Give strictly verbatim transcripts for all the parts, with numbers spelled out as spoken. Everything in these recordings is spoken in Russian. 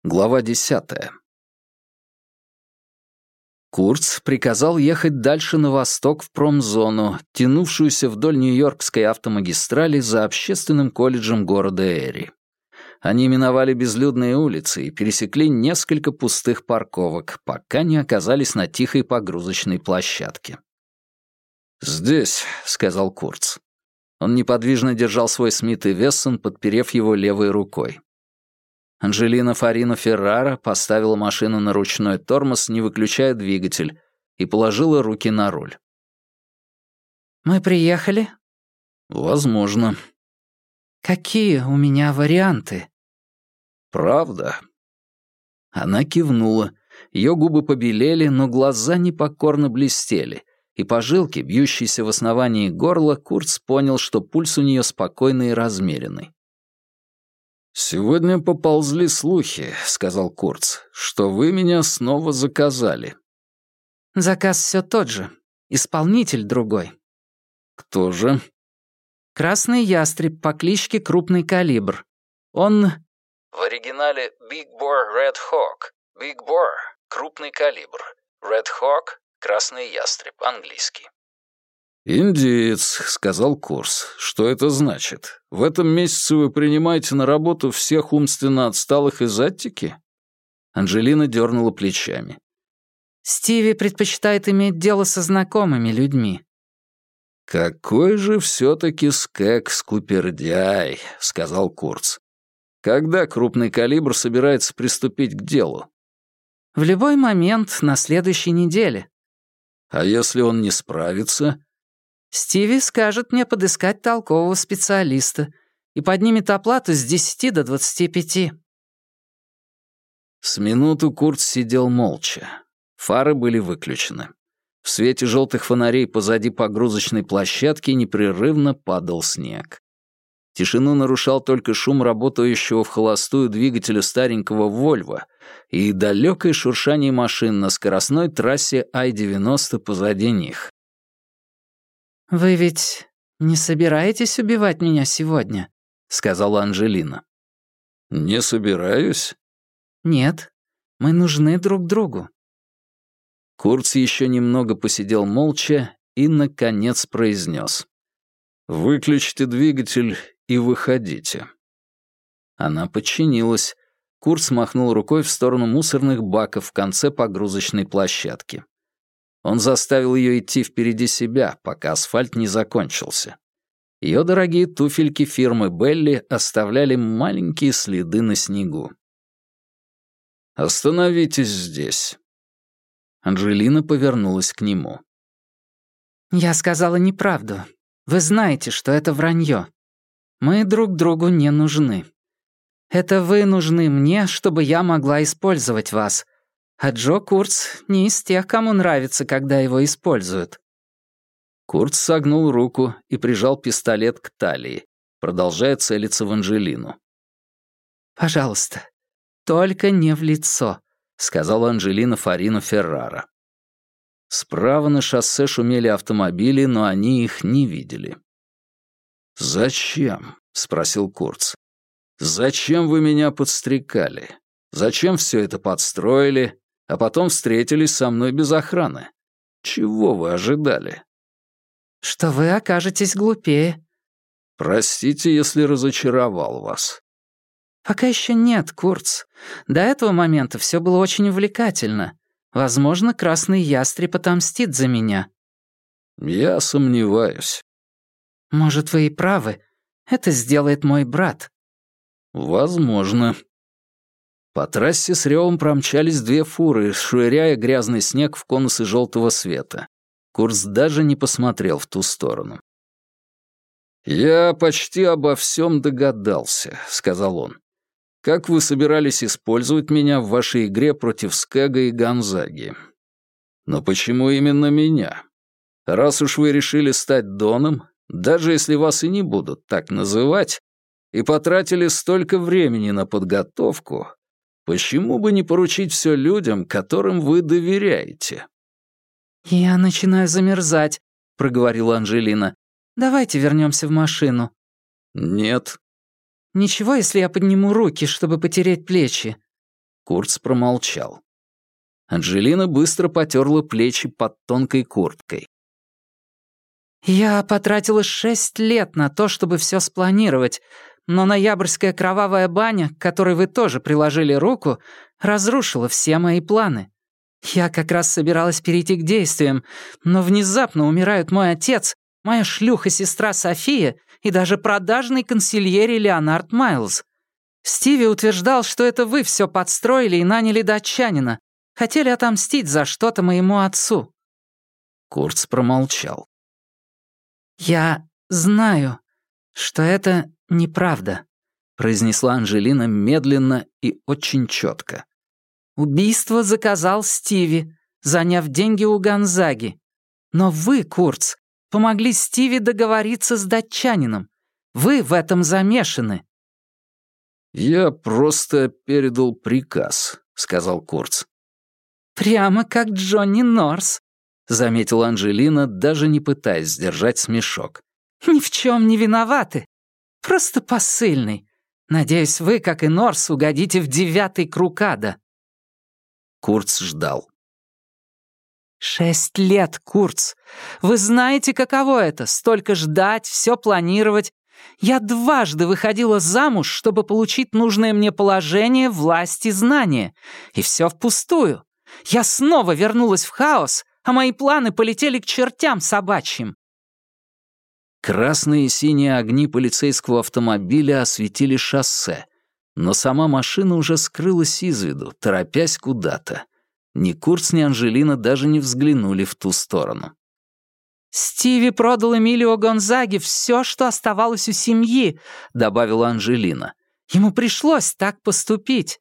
Глава десятая. Курц приказал ехать дальше на восток в промзону, тянувшуюся вдоль Нью-Йоркской автомагистрали за общественным колледжем города Эри. Они миновали безлюдные улицы и пересекли несколько пустых парковок, пока не оказались на тихой погрузочной площадке. «Здесь», — сказал Курц. Он неподвижно держал свой Смит и Вессон, подперев его левой рукой. Анджелина Фарино Феррара поставила машину на ручной тормоз, не выключая двигатель, и положила руки на руль. «Мы приехали?» «Возможно». «Какие у меня варианты?» «Правда?» Она кивнула. Ее губы побелели, но глаза непокорно блестели, и по жилке, бьющейся в основании горла, Курц понял, что пульс у нее спокойный и размеренный. «Сегодня поползли слухи», — сказал Курц, — «что вы меня снова заказали». «Заказ все тот же. Исполнитель другой». «Кто же?» «Красный ястреб по кличке Крупный Калибр. Он...» В оригинале Big Bore Red Hawk. Big Bore — крупный калибр. Red Hawk — красный ястреб, английский. «Индиец», — сказал Курц. «Что это значит? В этом месяце вы принимаете на работу всех умственно отсталых из Аттики?» Анджелина дернула плечами. «Стиви предпочитает иметь дело со знакомыми людьми». «Какой же все-таки скэк скупердяй», — сказал Курц. «Когда крупный калибр собирается приступить к делу?» «В любой момент на следующей неделе». «А если он не справится?» «Стиви скажет мне подыскать толкового специалиста и поднимет оплату с десяти до двадцати пяти». С минуту Курц сидел молча. Фары были выключены. В свете желтых фонарей позади погрузочной площадки непрерывно падал снег. Тишину нарушал только шум работающего в холостую двигателя старенького «Вольво» и далекое шуршание машин на скоростной трассе Ай девяносто позади них. «Вы ведь не собираетесь убивать меня сегодня?» — сказала Анджелина. «Не собираюсь». «Нет, мы нужны друг другу». Курц еще немного посидел молча и, наконец, произнес. «Выключите двигатель и выходите». Она подчинилась. Курц махнул рукой в сторону мусорных баков в конце погрузочной площадки. Он заставил ее идти впереди себя, пока асфальт не закончился. Ее дорогие туфельки фирмы Белли оставляли маленькие следы на снегу. «Остановитесь здесь». Анджелина повернулась к нему. «Я сказала неправду. Вы знаете, что это вранье. Мы друг другу не нужны. Это вы нужны мне, чтобы я могла использовать вас. А Джо Курц не из тех, кому нравится, когда его используют». Курц согнул руку и прижал пистолет к талии, продолжая целиться в Анджелину. «Пожалуйста, только не в лицо», — сказала Анджелина Фарино Феррара. Справа на шоссе шумели автомобили, но они их не видели. «Зачем?» — спросил Курц. «Зачем вы меня подстрекали? Зачем все это подстроили, а потом встретились со мной без охраны? Чего вы ожидали?» «Что вы окажетесь глупее». «Простите, если разочаровал вас». «Пока еще нет, Курц. До этого момента все было очень увлекательно. Возможно, красный ястреб отомстит за меня». «Я сомневаюсь». «Может, вы и правы. Это сделает мой брат». «Возможно». По трассе с ревом промчались две фуры, швыряя грязный снег в конусы желтого света. Курц даже не посмотрел в ту сторону. «Я почти обо всем догадался», — сказал он. «Как вы собирались использовать меня в вашей игре против Скэга и Гонзаги? Но почему именно меня? Раз уж вы решили стать Доном, даже если вас и не будут так называть, и потратили столько времени на подготовку, почему бы не поручить все людям, которым вы доверяете?» «Я начинаю замерзать», — проговорила Анджелина. «Давайте вернемся в машину». «Нет». «Ничего, если я подниму руки, чтобы потереть плечи?» Курц промолчал. Анджелина быстро потерла плечи под тонкой курткой. «Я потратила шесть лет на то, чтобы все спланировать, но ноябрьская кровавая баня, к которой вы тоже приложили руку, разрушила все мои планы. Я как раз собиралась перейти к действиям, но внезапно умирают мой отец, моя шлюха-сестра София и даже продажный консильери Леонард Майлз. Стиви утверждал, что это вы все подстроили и наняли датчанина. Хотели отомстить за что-то моему отцу». Курц промолчал. «Я знаю, что это неправда», — произнесла Анджелина медленно и очень четко. «Убийство заказал Стиви, заняв деньги у Гонзаги. Но вы, Курц, помогли Стиви договориться с датчанином. Вы в этом замешаны». «Я просто передал приказ», — сказал Курц. «Прямо как Джонни Норс», — заметила Анджелина, даже не пытаясь сдержать смешок. «Ни в чем не виноваты. Просто посыльный. Надеюсь, вы, как и Норс, угодите в девятый круг ада». Курц ждал. «Шесть лет, Курц. Вы знаете, каково это — столько ждать, все планировать. Я дважды выходила замуж, чтобы получить нужное мне положение, власть и знания. И все впустую. Я снова вернулась в хаос, а мои планы полетели к чертям собачьим». Красные и синие огни полицейского автомобиля осветили шоссе, но сама машина уже скрылась из виду, торопясь куда-то. Ни Курц, ни Анджелина даже не взглянули в ту сторону. «Стиви продал Эмилио Гонзаге все, что оставалось у семьи», — добавила Анджелина. «Ему пришлось так поступить».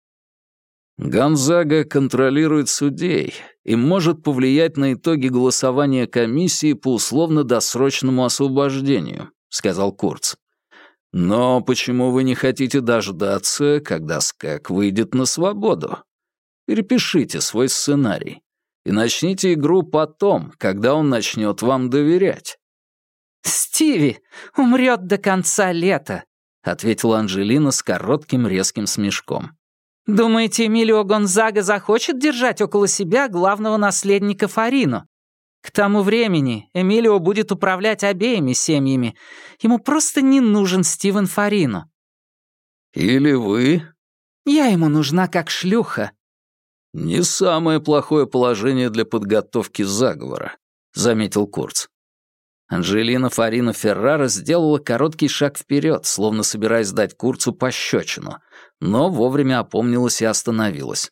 «Гонзага контролирует судей и может повлиять на итоги голосования комиссии по условно-досрочному освобождению», — сказал Курц. «Но почему вы не хотите дождаться, когда Скэг выйдет на свободу? Перепишите свой сценарий и начните игру потом, когда он начнет вам доверять». «Стиви умрет до конца лета», — ответила Анджелина с коротким резким смешком. «Думаете, Эмилио Гонзага захочет держать около себя главного наследника Фарино? К тому времени Эмилио будет управлять обеими семьями. Ему просто не нужен Стивен Фарино». «Или вы?» «Я ему нужна как шлюха». «Не самое плохое положение для подготовки заговора», — заметил Курц. Анджелина Фарино Феррара сделала короткий шаг вперед, словно собираясь дать Курцу пощечину, но вовремя опомнилась и остановилась.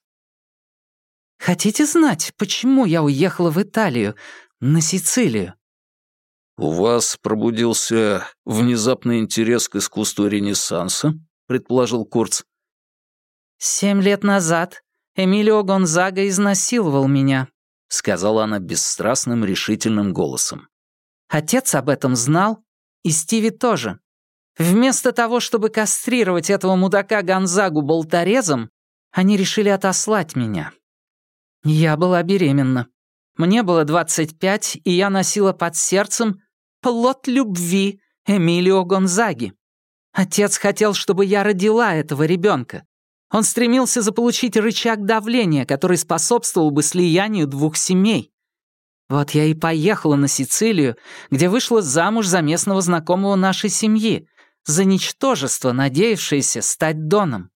«Хотите знать, почему я уехала в Италию, на Сицилию?» «У вас пробудился внезапный интерес к искусству Ренессанса?» — предположил Курц. «Семь лет назад Эмилио Гонзага изнасиловал меня», — сказала она бесстрастным, решительным голосом. «Отец об этом знал, и Стиви тоже. Вместо того, чтобы кастрировать этого мудака Гонзагу болторезом, они решили отослать меня. Я была беременна. Мне было двадцать пять, и я носила под сердцем плод любви Эмилио Гонзаги. Отец хотел, чтобы я родила этого ребенка. Он стремился заполучить рычаг давления, который способствовал бы слиянию двух семей. Вот я и поехала на Сицилию, где вышла замуж за местного знакомого нашей семьи, за ничтожество, надеявшееся стать доном».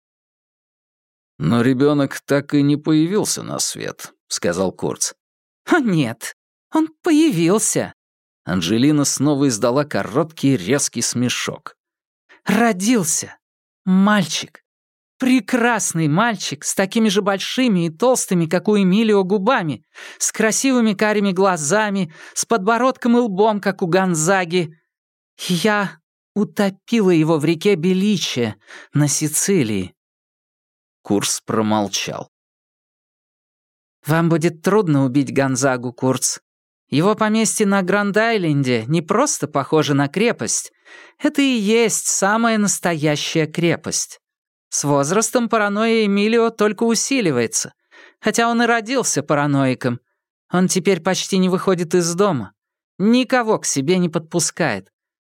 «Но ребенок так и не появился на свет», — сказал Курц. «О, нет, он появился». Анджелина снова издала короткий резкий смешок. «Родился мальчик. Прекрасный мальчик с такими же большими и толстыми, как у Эмилио, губами, с красивыми карими глазами, с подбородком и лбом, как у Гонзаги. Я утопила его в реке Беличе на Сицилии». Курц промолчал. «Вам будет трудно убить Гонзагу, Курц. Его поместье на Гранд-Айленде не просто похоже на крепость. Это и есть самая настоящая крепость. С возрастом паранойя Эмилио только усиливается, хотя он и родился параноиком. Он теперь почти не выходит из дома, никого к себе не подпускает.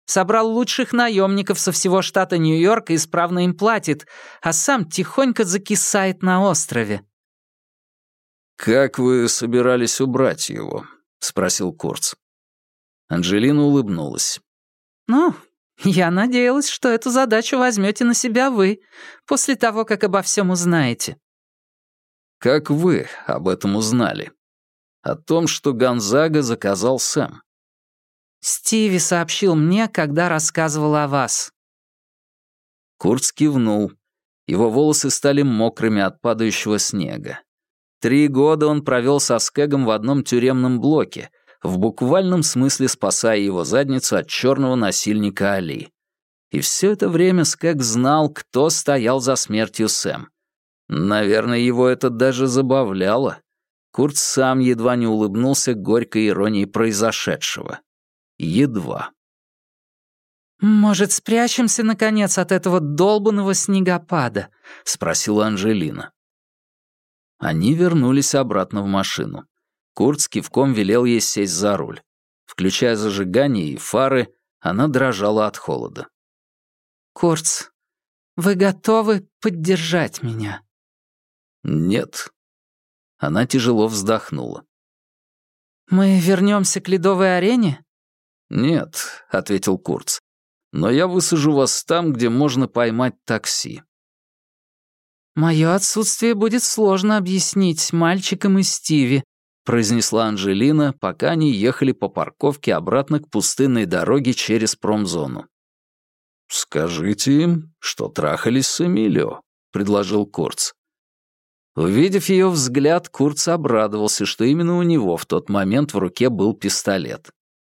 Собрал лучших наемников со всего штата Нью-Йорк и исправно им платит, а сам тихонько закисает на острове». «Как вы собирались убрать его?» — спросил Курц. Анджелина улыбнулась. «Ну, я надеялась, что эту задачу возьмете на себя вы, после того, как обо всем узнаете». «Как вы об этом узнали? О том, что Гонзага заказал Сэм?» «Стиви сообщил мне, когда рассказывал о вас». Курц кивнул. Его волосы стали мокрыми от падающего снега. Три года он провел со Скэгом в одном тюремном блоке, в буквальном смысле спасая его задницу от черного насильника Али. И все это время Скэг знал, кто стоял за смертью Сэм. Наверное, его это даже забавляло. Курт сам едва не улыбнулся горькой иронией произошедшего. Едва. «Может, спрячемся, наконец, от этого долбанного снегопада?» — спросила Анджелина. Они вернулись обратно в машину. Курт с кивком велел ей сесть за руль. Включая зажигание и фары, она дрожала от холода. «Курц, вы готовы поддержать меня?» «Нет». Она тяжело вздохнула. «Мы вернемся к ледовой арене?» «Нет», — ответил Курц. «Но я высажу вас там, где можно поймать такси». «Мое отсутствие будет сложно объяснить мальчикам и Стиви», произнесла Анджелина, пока они ехали по парковке обратно к пустынной дороге через промзону. «Скажите им, что трахались с Эмилио», — предложил Курц. Увидев ее взгляд, Курц обрадовался, что именно у него в тот момент в руке был пистолет.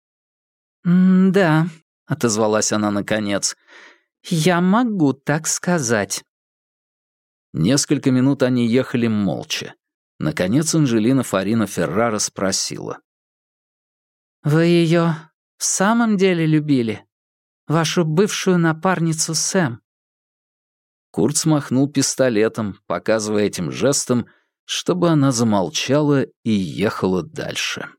«Да», — отозвалась она наконец, — «я могу так сказать». Несколько минут они ехали молча. Наконец Анджелина Фарина Феррара спросила. «Вы ее в самом деле любили? Вашу бывшую напарницу Сэм?» Курт смахнул пистолетом, показывая этим жестом, чтобы она замолчала и ехала дальше.